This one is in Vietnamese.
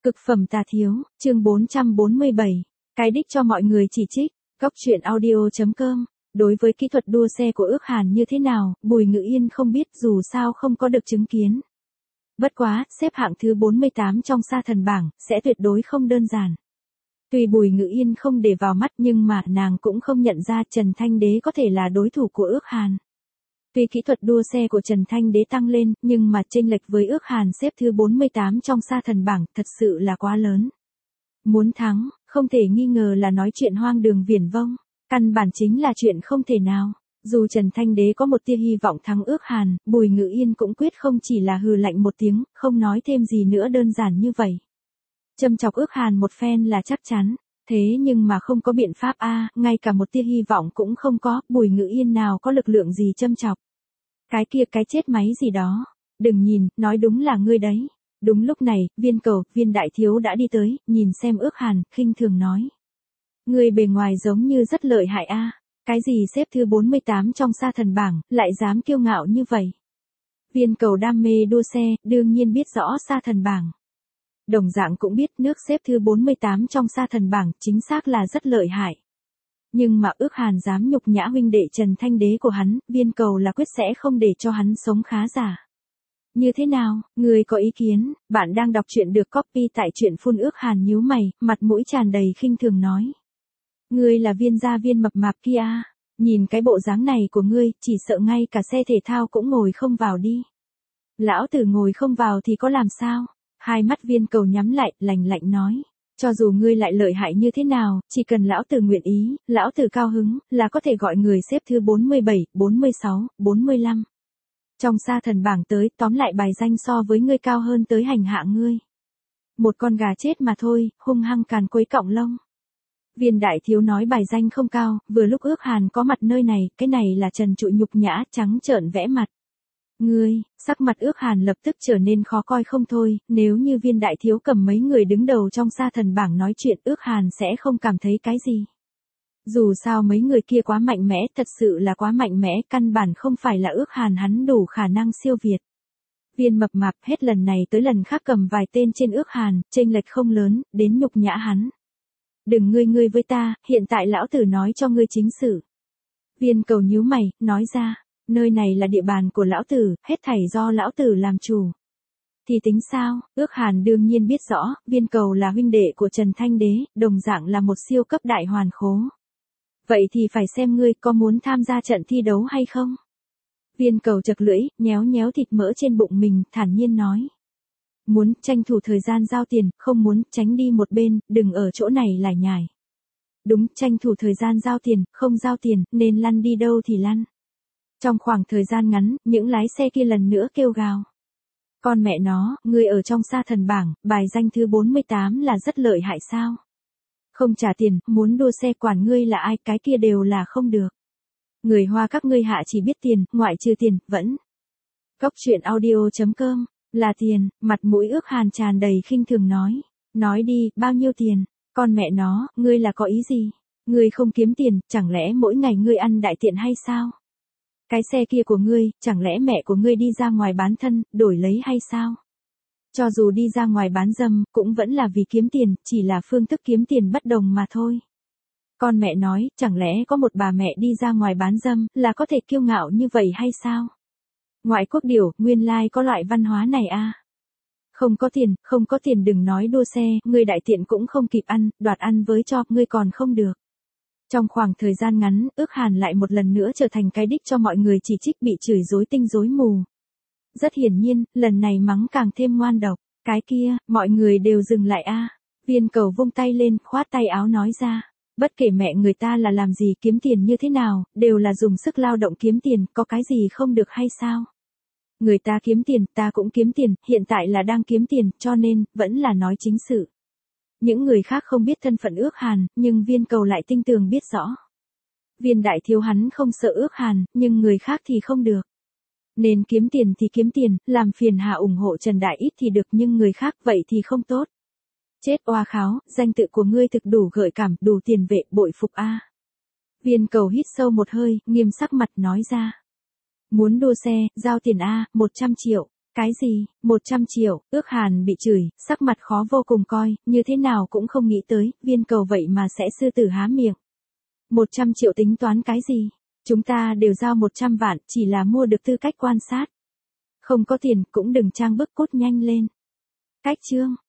Cực phẩm tà thiếu, chương 447. Cái đích cho mọi người chỉ trích. Góc truyện audio.com. Đối với kỹ thuật đua xe của Ước Hàn như thế nào, Bùi Ngự Yên không biết, dù sao không có được chứng kiến. Bất quá, xếp hạng thứ 48 trong sa thần bảng, sẽ tuyệt đối không đơn giản. Tuy Bùi Ngự Yên không để vào mắt nhưng mà nàng cũng không nhận ra Trần Thanh Đế có thể là đối thủ của Ước Hàn. Tuy kỹ thuật đua xe của Trần Thanh Đế tăng lên, nhưng mà chênh lệch với Ước Hàn xếp thứ 48 trong sa thần bảng thật sự là quá lớn. Muốn thắng, không thể nghi ngờ là nói chuyện hoang đường viển vông, căn bản chính là chuyện không thể nào. Dù Trần Thanh Đế có một tia hy vọng thắng Ước Hàn, Bùi Ngự Yên cũng quyết không chỉ là hừ lạnh một tiếng, không nói thêm gì nữa đơn giản như vậy. Châm chọc Ước Hàn một phen là chắc chắn. Thế nhưng mà không có biện pháp a, ngay cả một tia hy vọng cũng không có, Bùi Ngự Yên nào có lực lượng gì châm chọc. Cái kia cái chết máy gì đó. Đừng nhìn, nói đúng là ngươi đấy. Đúng lúc này, Viên đại thiếu đã đi tới, nhìn xem Ước Hàn, khinh thường nói. Ngươi bề ngoài giống như rất lợi hại a. Cái gì xếp thứ 48 trong sa thần bảng, lại dám kiêu ngạo như vậy. Viên cầu đam mê đua xe, đương nhiên biết rõ sa thần bảng. Đồng dạng cũng biết nước xếp thứ 48 trong sa thần bảng chính xác là rất lợi hại. Nhưng mà Ước Hàn dám nhục nhã huynh đệ Trần Thanh Đế của hắn, Viên cầu là quyết sẽ không để cho hắn sống khá giả. Như thế nào, người có ý kiến? Bạn đang đọc truyện được copy tại truyện phun. Ước Hàn nhíu mày, mặt mũi tràn đầy khinh thường nói. Ngươi là Viên gia Viên mập mạp kia, nhìn cái bộ dáng này của ngươi, chỉ sợ ngay cả xe thể thao cũng ngồi không vào đi. Lão tử ngồi không vào thì có làm sao? Hai mắt Viên cầu nhắm lại, lạnh lạnh nói. Cho dù ngươi lại lợi hại như thế nào, chỉ cần lão tử nguyện ý, lão tử cao hứng, là có thể gọi người xếp thứ 47, 46, 45. Trong sa thần bảng tới, tóm lại bài danh so với ngươi cao hơn tới hành hạ ngươi. Một con gà chết mà thôi, hung hăng càn quấy cọng lông. Viên đại thiếu nói bài danh không cao, vừa lúc Ước Hàn có mặt nơi này, cái này là trần trụi nhục nhã, trắng trợn vẽ mặt. Ngươi, sắc mặt Ước Hàn lập tức trở nên khó coi không thôi, nếu như Viên đại thiếu cầm mấy người đứng đầu trong sa thần bảng nói chuyện, Ước Hàn sẽ không cảm thấy cái gì. Dù sao mấy người kia quá mạnh mẽ, thật sự là quá mạnh mẽ, căn bản không phải là Ước Hàn hắn đủ khả năng siêu việt. Viên mập mạp hết lần này tới lần khác cầm vài tên trên Ước Hàn, chênh lệch không lớn, đến nhục nhã hắn. Đừng ngươi với ta, hiện tại lão tử nói cho ngươi chính sự. Viên cầu nhíu mày, nói ra. Nơi này là địa bàn của lão tử, hết thảy do lão tử làm chủ. Thì tính sao? Ước Hàn đương nhiên biết rõ, Viên cầu là huynh đệ của Trần Thanh Đế, đồng dạng là một siêu cấp đại hoàn khố. Vậy thì phải xem ngươi có muốn tham gia trận thi đấu hay không? Viên cầu chật lưỡi, nhéo nhéo thịt mỡ trên bụng mình, thản nhiên nói. Muốn, tranh thủ thời gian giao tiền, không muốn, tránh đi một bên, đừng ở chỗ này lải nhải. Đúng, tranh thủ thời gian giao tiền, không giao tiền, nên lăn đi đâu thì lăn. Trong khoảng thời gian ngắn, những lái xe kia lần nữa kêu gào. Con mẹ nó, ngươi ở trong sa thần bảng, bài danh thứ 48 là rất lợi hại sao? Không trả tiền, muốn đua xe quản ngươi là ai, cái kia đều là không được. Người Hoa các ngươi hạ chỉ biết tiền, ngoại trừ tiền, vẫn. Góc truyện audio.com, là tiền, mặt mũi Ước Hàn tràn đầy khinh thường nói. Nói đi, bao nhiêu tiền? Con mẹ nó, ngươi là có ý gì? Ngươi không kiếm tiền, chẳng lẽ mỗi ngày ngươi ăn đại tiện hay sao? Cái xe kia của ngươi, chẳng lẽ mẹ của ngươi đi ra ngoài bán thân, đổi lấy hay sao? Cho dù đi ra ngoài bán dâm, cũng vẫn là vì kiếm tiền, chỉ là phương thức kiếm tiền bất đồng mà thôi. Con mẹ nói, chẳng lẽ có một bà mẹ đi ra ngoài bán dâm, là có thể kiêu ngạo như vậy hay sao? Ngoại quốc điểu, nguyên lai có loại văn hóa này à? Không có tiền đừng nói đua xe, ngươi đại tiện cũng không kịp ăn, đoạt ăn với cho, ngươi còn không được. Trong khoảng thời gian ngắn, Ước Hàn lại một lần nữa trở thành cái đích cho mọi người chỉ trích, bị chửi rối tinh rối mù. Rất hiển nhiên, lần này mắng càng thêm ngoan độc. Cái kia, mọi người đều dừng lại a. Viên cầu vung tay lên, khoát tay áo nói ra. Bất kể mẹ người ta là làm gì, kiếm tiền như thế nào, đều là dùng sức lao động kiếm tiền, có cái gì không được hay sao? Người ta kiếm tiền, ta cũng kiếm tiền, hiện tại là đang kiếm tiền, cho nên, vẫn là nói chính sự. Những người khác không biết thân phận Ước Hàn, nhưng Viên cầu lại tinh tường biết rõ. Viên đại thiếu hắn không sợ Ước Hàn, nhưng người khác thì không được. Nên kiếm tiền thì kiếm tiền, làm phiền hà ủng hộ Trần Đại ít thì được, nhưng người khác vậy thì không tốt. Chết oa kháo, danh tự của ngươi thực đủ gợi cảm, đủ tiền vệ, bội phục a. Viên cầu hít sâu một hơi, nghiêm sắc mặt nói ra. Muốn đua xe, giao tiền a, 100 triệu. Cái gì, 100 triệu, Ước Hàn bị chửi, sắc mặt khó vô cùng coi, như thế nào cũng không nghĩ tới, viên cầu vậy mà sẽ sư tử há miệng. 100 triệu tính toán cái gì? Chúng ta đều giao 100 vạn, chỉ là mua được tư cách quan sát. Không có tiền, cũng đừng trang bức, cút nhanh lên. Cách chương.